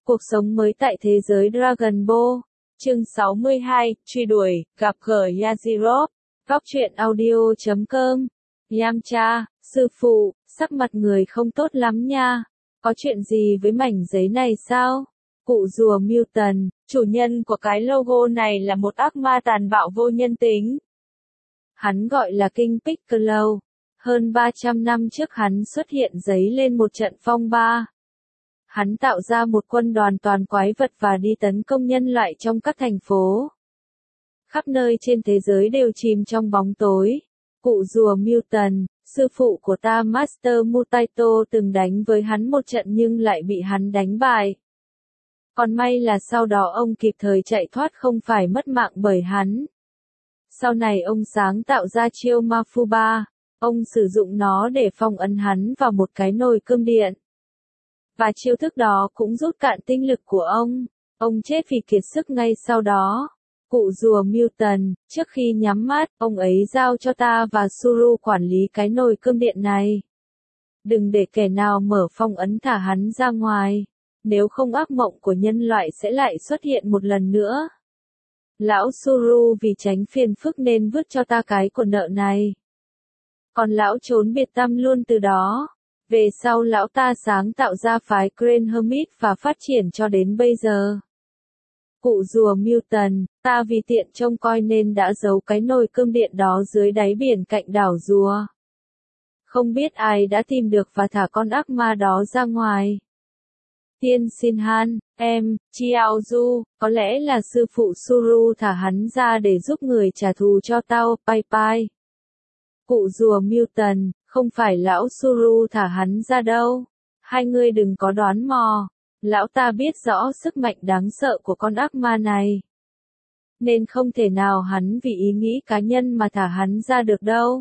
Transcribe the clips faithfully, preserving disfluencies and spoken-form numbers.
Cuộc sống mới tại thế giới Dragon Ball. Chương sáu mươi hai, truy đuổi, gặp gỡ Yajirobe. Góc truyện audio chấm com. Yamcha, sư phụ, sắc mặt người không tốt lắm nha. Có chuyện gì với mảnh giấy này sao? Cụ rùa Mutant, chủ nhân của cái logo này là một ác ma tàn bạo vô nhân tính. Hắn gọi là King Piccolo. Hơn ba trăm năm trước hắn xuất hiện giấy lên một trận phong ba. Hắn tạo ra một quân đoàn toàn quái vật và đi tấn công nhân loại trong các thành phố. Khắp nơi trên thế giới đều chìm trong bóng tối. Cụ rùa Mutant, sư phụ của ta Master Mutaito từng đánh với hắn một trận nhưng lại bị hắn đánh bại. Còn may là sau đó ông kịp thời chạy thoát không phải mất mạng bởi hắn. Sau này ông sáng tạo ra chiêu Mafuba. Ông sử dụng nó để phong ấn hắn vào một cái nồi cơm điện. Và chiêu thức đó cũng rút cạn tinh lực của ông. Ông chết vì kiệt sức ngay sau đó. Cụ rùa Mutant, trước khi nhắm mắt, ông ấy giao cho ta và Suru quản lý cái nồi cơm điện này. Đừng để kẻ nào mở phong ấn thả hắn ra ngoài. Nếu không ác mộng của nhân loại sẽ lại xuất hiện một lần nữa. Lão Suru vì tránh phiền phức nên vứt cho ta cái của nợ này. Còn lão trốn biệt tăm luôn từ đó. Về sau lão ta sáng tạo ra phái Grand Hermit và phát triển cho đến bây giờ. Cụ rùa Mutant, ta vì tiện trông coi nên đã giấu cái nồi cơm điện đó dưới đáy biển cạnh đảo rùa. Không biết ai đã tìm được và thả con ác ma đó ra ngoài. Tiên Xin Han, em, Chiaozu, có lẽ là sư phụ Suru thả hắn ra để giúp người trả thù cho tao, Pai Pai. Cụ rùa Mutant, không phải lão Suru thả hắn ra đâu. Hai người đừng có đoán mò. Lão ta biết rõ sức mạnh đáng sợ của con ác ma này. Nên không thể nào hắn vì ý nghĩ cá nhân mà thả hắn ra được đâu.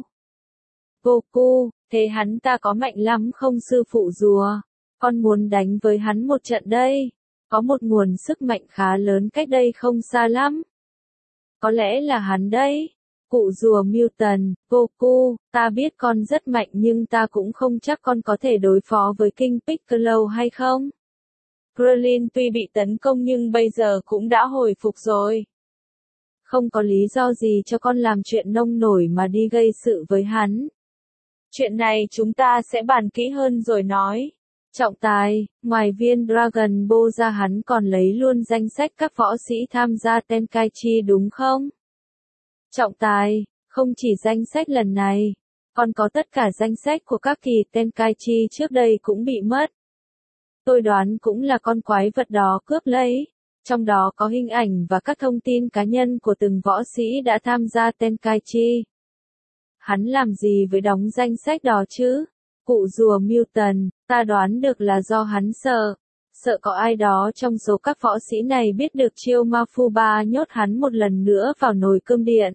Goku, thế hắn ta có mạnh lắm không sư phụ rùa? Con muốn đánh với hắn một trận đây. Có một nguồn sức mạnh khá lớn cách đây không xa lắm. Có lẽ là hắn đấy. Cụ rùa Mutant, Goku, ta biết con rất mạnh nhưng ta cũng không chắc con có thể đối phó với King Piccolo hay không. Krillin tuy bị tấn công nhưng bây giờ cũng đã hồi phục rồi. Không có lý do gì cho con làm chuyện nông nổi mà đi gây sự với hắn. Chuyện này chúng ta sẽ bàn kỹ hơn rồi nói. Trọng tài, ngoài viên Dragon Ball ra hắn còn lấy luôn danh sách các võ sĩ tham gia Tenkaichi đúng không? Trọng tài, không chỉ danh sách lần này, còn có tất cả danh sách của các kỳ Tenkaichi trước đây cũng bị mất. Tôi đoán cũng là con quái vật đó cướp lấy, trong đó có hình ảnh và các thông tin cá nhân của từng võ sĩ đã tham gia Tenkaichi. Hắn làm gì với đóng danh sách đó chứ? Cụ rùa Mutant, ta đoán được là do hắn sợ. Sợ có ai đó trong số các võ sĩ này biết được chiêu Mafuba nhốt hắn một lần nữa vào nồi cơm điện.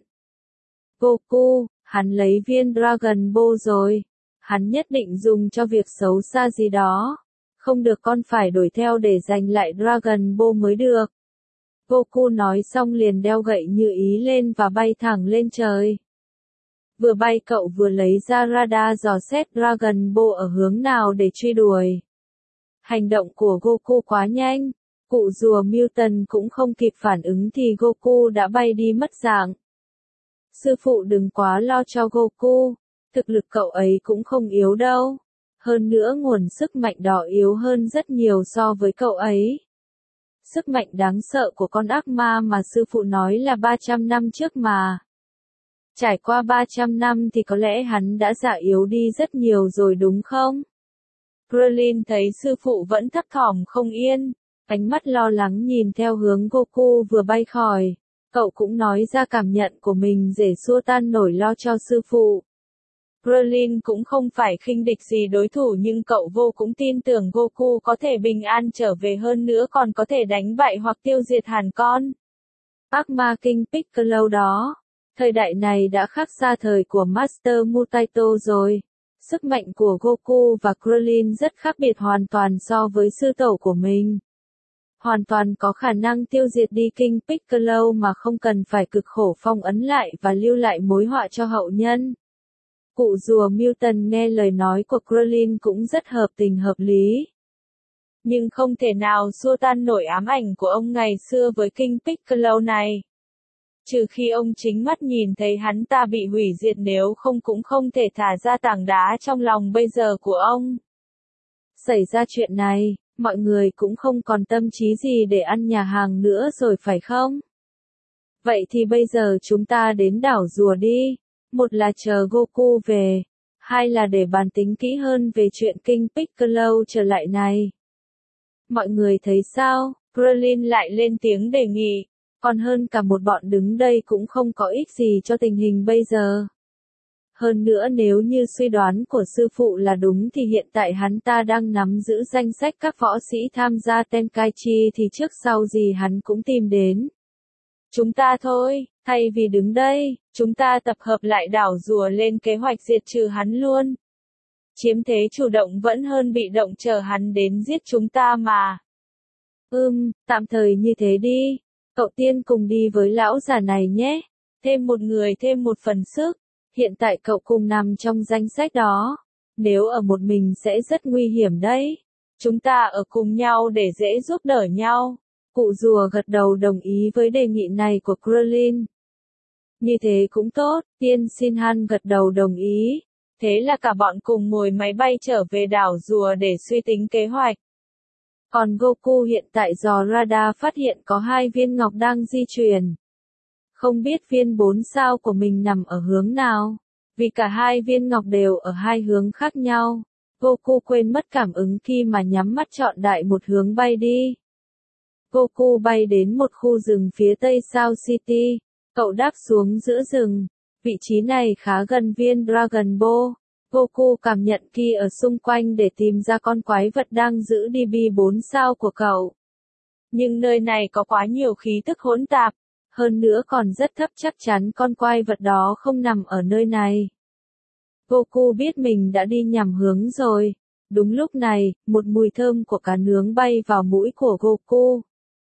Goku, hắn lấy viên Dragon Ball rồi. Hắn nhất định dùng cho việc xấu xa gì đó. Không được, con phải đuổi theo để giành lại Dragon Ball mới được. Goku nói xong liền đeo gậy như ý lên và bay thẳng lên trời. Vừa bay cậu vừa lấy ra radar dò xét Dragon Ball ở hướng nào để truy đuổi. Hành động của Goku quá nhanh. Cụ rùa Mutant cũng không kịp phản ứng thì Goku đã bay đi mất dạng. Sư phụ đừng quá lo cho Goku. Thực lực cậu ấy cũng không yếu đâu. Hơn nữa nguồn sức mạnh đó yếu hơn rất nhiều so với cậu ấy. Sức mạnh đáng sợ của con ác ma mà sư phụ nói là ba trăm năm trước mà. Trải qua ba trăm năm thì có lẽ hắn đã già yếu đi rất nhiều rồi đúng không? Krillin thấy sư phụ vẫn thấp thỏm không yên, ánh mắt lo lắng nhìn theo hướng Goku vừa bay khỏi. Cậu cũng nói ra cảm nhận của mình để xua tan nỗi lo cho sư phụ. Krillin cũng không phải khinh địch gì đối thủ nhưng cậu vô cũng tin tưởng Goku có thể bình an trở về, hơn nữa còn có thể đánh bại hoặc tiêu diệt hẳn con ác ma King Piccolo đó. Thời đại này đã khác xa thời của Master Mutaito rồi. Sức mạnh của Goku và Krillin rất khác biệt hoàn toàn so với sư tổ của mình. Hoàn toàn có khả năng tiêu diệt đi King Piccolo mà không cần phải cực khổ phong ấn lại và lưu lại mối họa cho hậu nhân. Cụ rùa Mutant nghe lời nói của Krillin cũng rất hợp tình hợp lý. nhưng không thể nào xua tan nổi ám ảnh của ông ngày xưa với King Piccolo này. Trừ khi ông chính mắt nhìn thấy hắn ta bị hủy diệt, nếu không cũng không thể thả ra tảng đá trong lòng bây giờ của ông. Xảy ra chuyện này, mọi người cũng không còn tâm trí gì để ăn nhà hàng nữa rồi phải không? Vậy thì bây giờ chúng ta đến đảo rùa đi. Một là chờ Goku về, hai là để bàn tính kỹ hơn về chuyện King Piccolo trở lại này. Mọi người thấy sao? Krillin lại lên tiếng đề nghị. Còn hơn cả một bọn đứng đây cũng không có ích gì cho tình hình bây giờ. Hơn nữa nếu như suy đoán của sư phụ là đúng thì hiện tại hắn ta đang nắm giữ danh sách các võ sĩ tham gia Tenkaichi thì trước sau gì hắn cũng tìm đến. Chúng ta thôi, thay vì đứng đây, chúng ta tập hợp lại đảo rùa lên kế hoạch diệt trừ hắn luôn. Chiếm thế chủ động vẫn hơn bị động chờ hắn đến giết chúng ta mà. Ừm, tạm thời như thế đi. Cậu Tiên cùng đi với lão già này nhé. Thêm một người thêm một phần sức. Hiện tại cậu cùng nằm trong danh sách đó. Nếu ở một mình sẽ rất nguy hiểm đấy. Chúng ta ở cùng nhau để dễ giúp đỡ nhau. Cụ rùa gật đầu đồng ý với đề nghị này của Krillin. Như thế cũng tốt, Tiên Shinhan gật đầu đồng ý. Thế là cả bọn cùng ngồi máy bay trở về đảo rùa để suy tính kế hoạch. Còn Goku hiện tại dò radar phát hiện có hai viên ngọc đang di chuyển. Không biết viên bốn sao của mình nằm ở hướng nào. Vì cả hai viên ngọc đều ở hai hướng khác nhau. Goku quên mất cảm ứng khi mà nhắm mắt chọn đại một hướng bay đi. Goku bay đến một khu rừng phía tây South City. Cậu đáp xuống giữa rừng. Vị trí này khá gần viên Dragon Ball. Goku cảm nhận Ki ở xung quanh để tìm ra con quái vật đang giữ đê bê bốn sao của cậu. Nhưng nơi này có quá nhiều khí tức hỗn tạp. Hơn nữa còn rất thấp, chắc chắn con quái vật đó không nằm ở nơi này. Goku biết mình đã đi nhầm hướng rồi. Đúng lúc này, một mùi thơm của cá nướng bay vào mũi của Goku.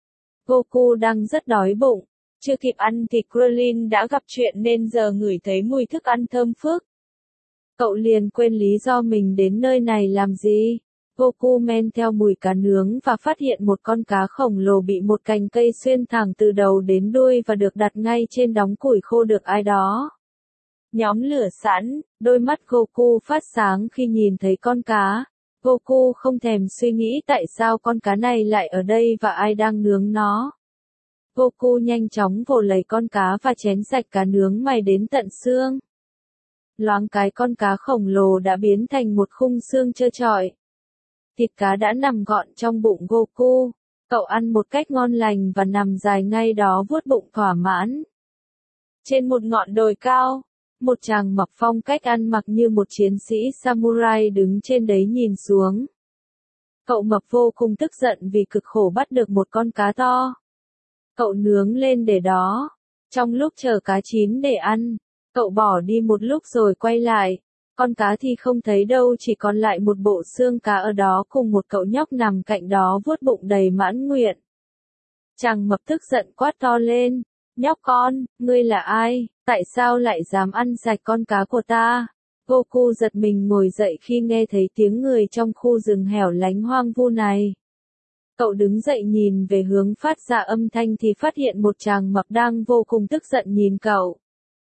Goku đang rất đói bụng. Chưa kịp ăn thì Krillin đã gặp chuyện nên giờ ngửi thấy mùi thức ăn thơm phức. Cậu liền quên lý do mình đến nơi này làm gì. Goku men theo mùi cá nướng và phát hiện một con cá khổng lồ bị một cành cây xuyên thẳng từ đầu đến đuôi và được đặt ngay trên đống củi khô được ai đó nhóm lửa sẵn. Đôi mắt Goku phát sáng khi nhìn thấy con cá. Goku không thèm suy nghĩ tại sao con cá này lại ở đây và ai đang nướng nó. Goku nhanh chóng vồ lấy con cá và chén sạch cá nướng mài đến tận xương. Loáng cái con cá khổng lồ đã biến thành một khung xương trơ trọi. Thịt cá đã nằm gọn trong bụng Goku. Cậu ăn một cách ngon lành và nằm dài ngay đó vuốt bụng thỏa mãn. Trên một ngọn đồi cao, một chàng mặc phong cách ăn mặc như một chiến sĩ samurai đứng trên đấy nhìn xuống. Cậu mập vô cùng tức giận vì cực khổ bắt được một con cá to. Cậu nướng lên để đó. Trong lúc chờ cá chín để ăn, cậu bỏ đi một lúc rồi quay lại. Con cá thì không thấy đâu, chỉ còn lại một bộ xương cá ở đó cùng một cậu nhóc nằm cạnh đó vuốt bụng đầy mãn nguyện. Chàng mập tức giận quát to lên. Nhóc con, ngươi là ai? Tại sao lại dám ăn sạch con cá của ta? Goku giật mình ngồi dậy khi nghe thấy tiếng người trong khu rừng hẻo lánh hoang vu này. Cậu đứng dậy nhìn về hướng phát ra âm thanh thì phát hiện một chàng mập đang vô cùng tức giận nhìn cậu.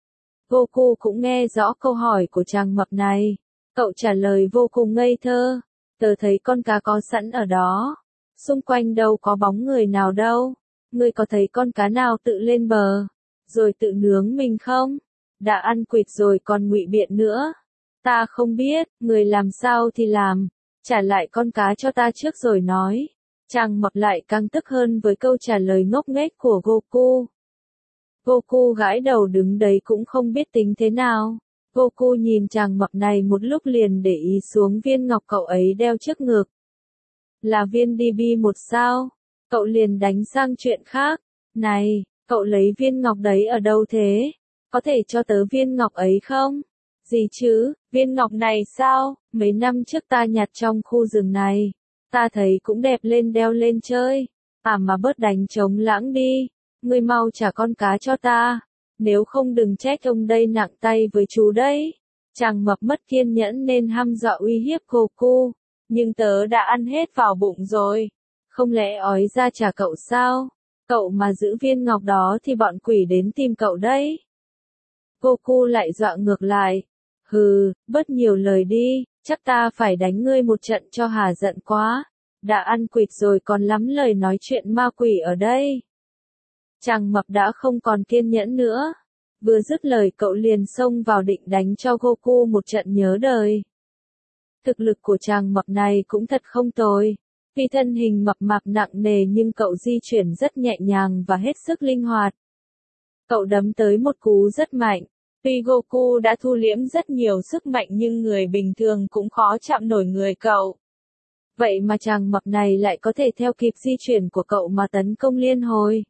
Goku cũng nghe rõ câu hỏi của chàng mập này. Cậu trả lời vô cùng ngây thơ. Tớ thấy con cá có sẵn ở đó. Xung quanh đâu có bóng người nào đâu. Ngươi có thấy con cá nào tự lên bờ, rồi tự nướng mình không? Đã ăn quỵt rồi còn ngụy biện nữa. Ta không biết, người làm sao thì làm. Trả lại con cá cho ta trước rồi nói. Chàng mập lại càng tức hơn với câu trả lời ngốc nghếch của Goku. Goku gãi đầu đứng đấy cũng không biết tính thế nào. Goku nhìn chàng mập này một lúc liền để ý xuống viên ngọc cậu ấy đeo trước ngực. Là viên đê bê một sao. Cậu liền đánh sang chuyện khác. Này, cậu lấy viên ngọc đấy ở đâu thế? Có thể cho tớ viên ngọc ấy không? Gì chứ, viên ngọc này sao? Mấy năm trước ta nhặt trong khu rừng này. Ta thấy cũng đẹp lên đeo lên chơi. À mà bớt đánh trống lãng đi. Ngươi mau trả con cá cho ta. Nếu không đừng trách ông đây nặng tay với chú đấy. Chàng mập mất kiên nhẫn nên hăm dọa uy hiếp Goku. Nhưng tớ đã ăn hết vào bụng rồi. Không lẽ ói ra trả cậu sao? Cậu mà giữ viên ngọc đó thì bọn quỷ đến tìm cậu đấy. Goku lại dọa ngược lại. Hừ, bớt nhiều lời đi, chắc ta phải đánh ngươi một trận cho hà giận quá. Đã ăn quỵt rồi còn lắm lời nói chuyện ma quỷ ở đây. Chàng mập đã không còn kiên nhẫn nữa. Vừa dứt lời cậu liền xông vào định đánh cho Goku một trận nhớ đời. Thực lực của chàng mập này cũng thật không tồi. Vì thân hình mập mạp nặng nề nhưng cậu di chuyển rất nhẹ nhàng và hết sức linh hoạt. Cậu đấm tới một cú rất mạnh. Tuy Goku đã thu liễm rất nhiều sức mạnh nhưng người bình thường cũng khó chạm nổi người cậu. Vậy mà chàng mập này lại có thể theo kịp di chuyển của cậu mà tấn công liên hồi.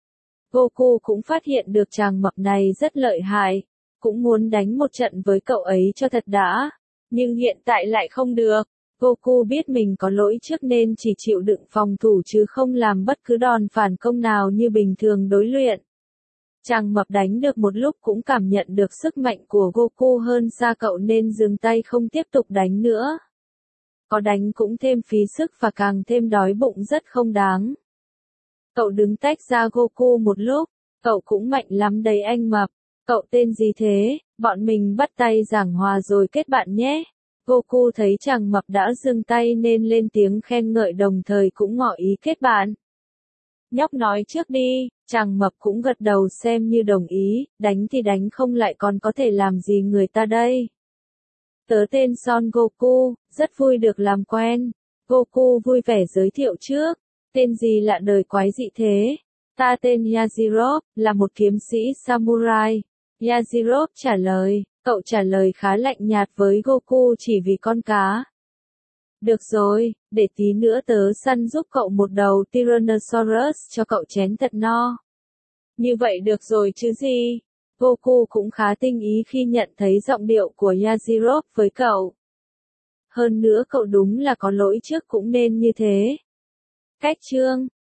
Goku cũng phát hiện được chàng mập này rất lợi hại, cũng muốn đánh một trận với cậu ấy cho thật đã, nhưng hiện tại lại không được. Goku biết mình có lỗi trước nên chỉ chịu đựng phòng thủ chứ không làm bất cứ đòn phản công nào như bình thường đối luyện. Chàng mập đánh được một lúc cũng cảm nhận được sức mạnh của Goku hơn xa cậu nên dừng tay không tiếp tục đánh nữa. Có đánh cũng thêm phí sức và càng thêm đói bụng rất không đáng. Cậu đứng tách ra Goku một lúc, cậu cũng mạnh lắm đấy anh mập. Cậu tên gì thế? Bọn mình bắt tay giảng hòa rồi kết bạn nhé. Goku thấy chàng mập đã dừng tay nên lên tiếng khen ngợi đồng thời cũng ngỏ ý kết bạn. Nhóc nói trước đi, chàng mập cũng gật đầu xem như đồng ý, đánh thì đánh không lại còn có thể làm gì người ta đây. Tớ tên Son Goku, rất vui được làm quen. Goku vui vẻ giới thiệu trước. Tên gì lạ đời quái dị thế? Ta tên Yajirobe, là một kiếm sĩ samurai. Yajirobe trả lời, cậu trả lời khá lạnh nhạt với Goku chỉ vì con cá. Được rồi, để tí nữa tớ săn giúp cậu một đầu Tyrannosaurus cho cậu chén thật no. Như vậy được rồi chứ gì? Goku cũng khá tinh ý khi nhận thấy giọng điệu của Yajirobe với cậu. Hơn nữa cậu đúng là có lỗi trước cũng nên như thế. Cách chương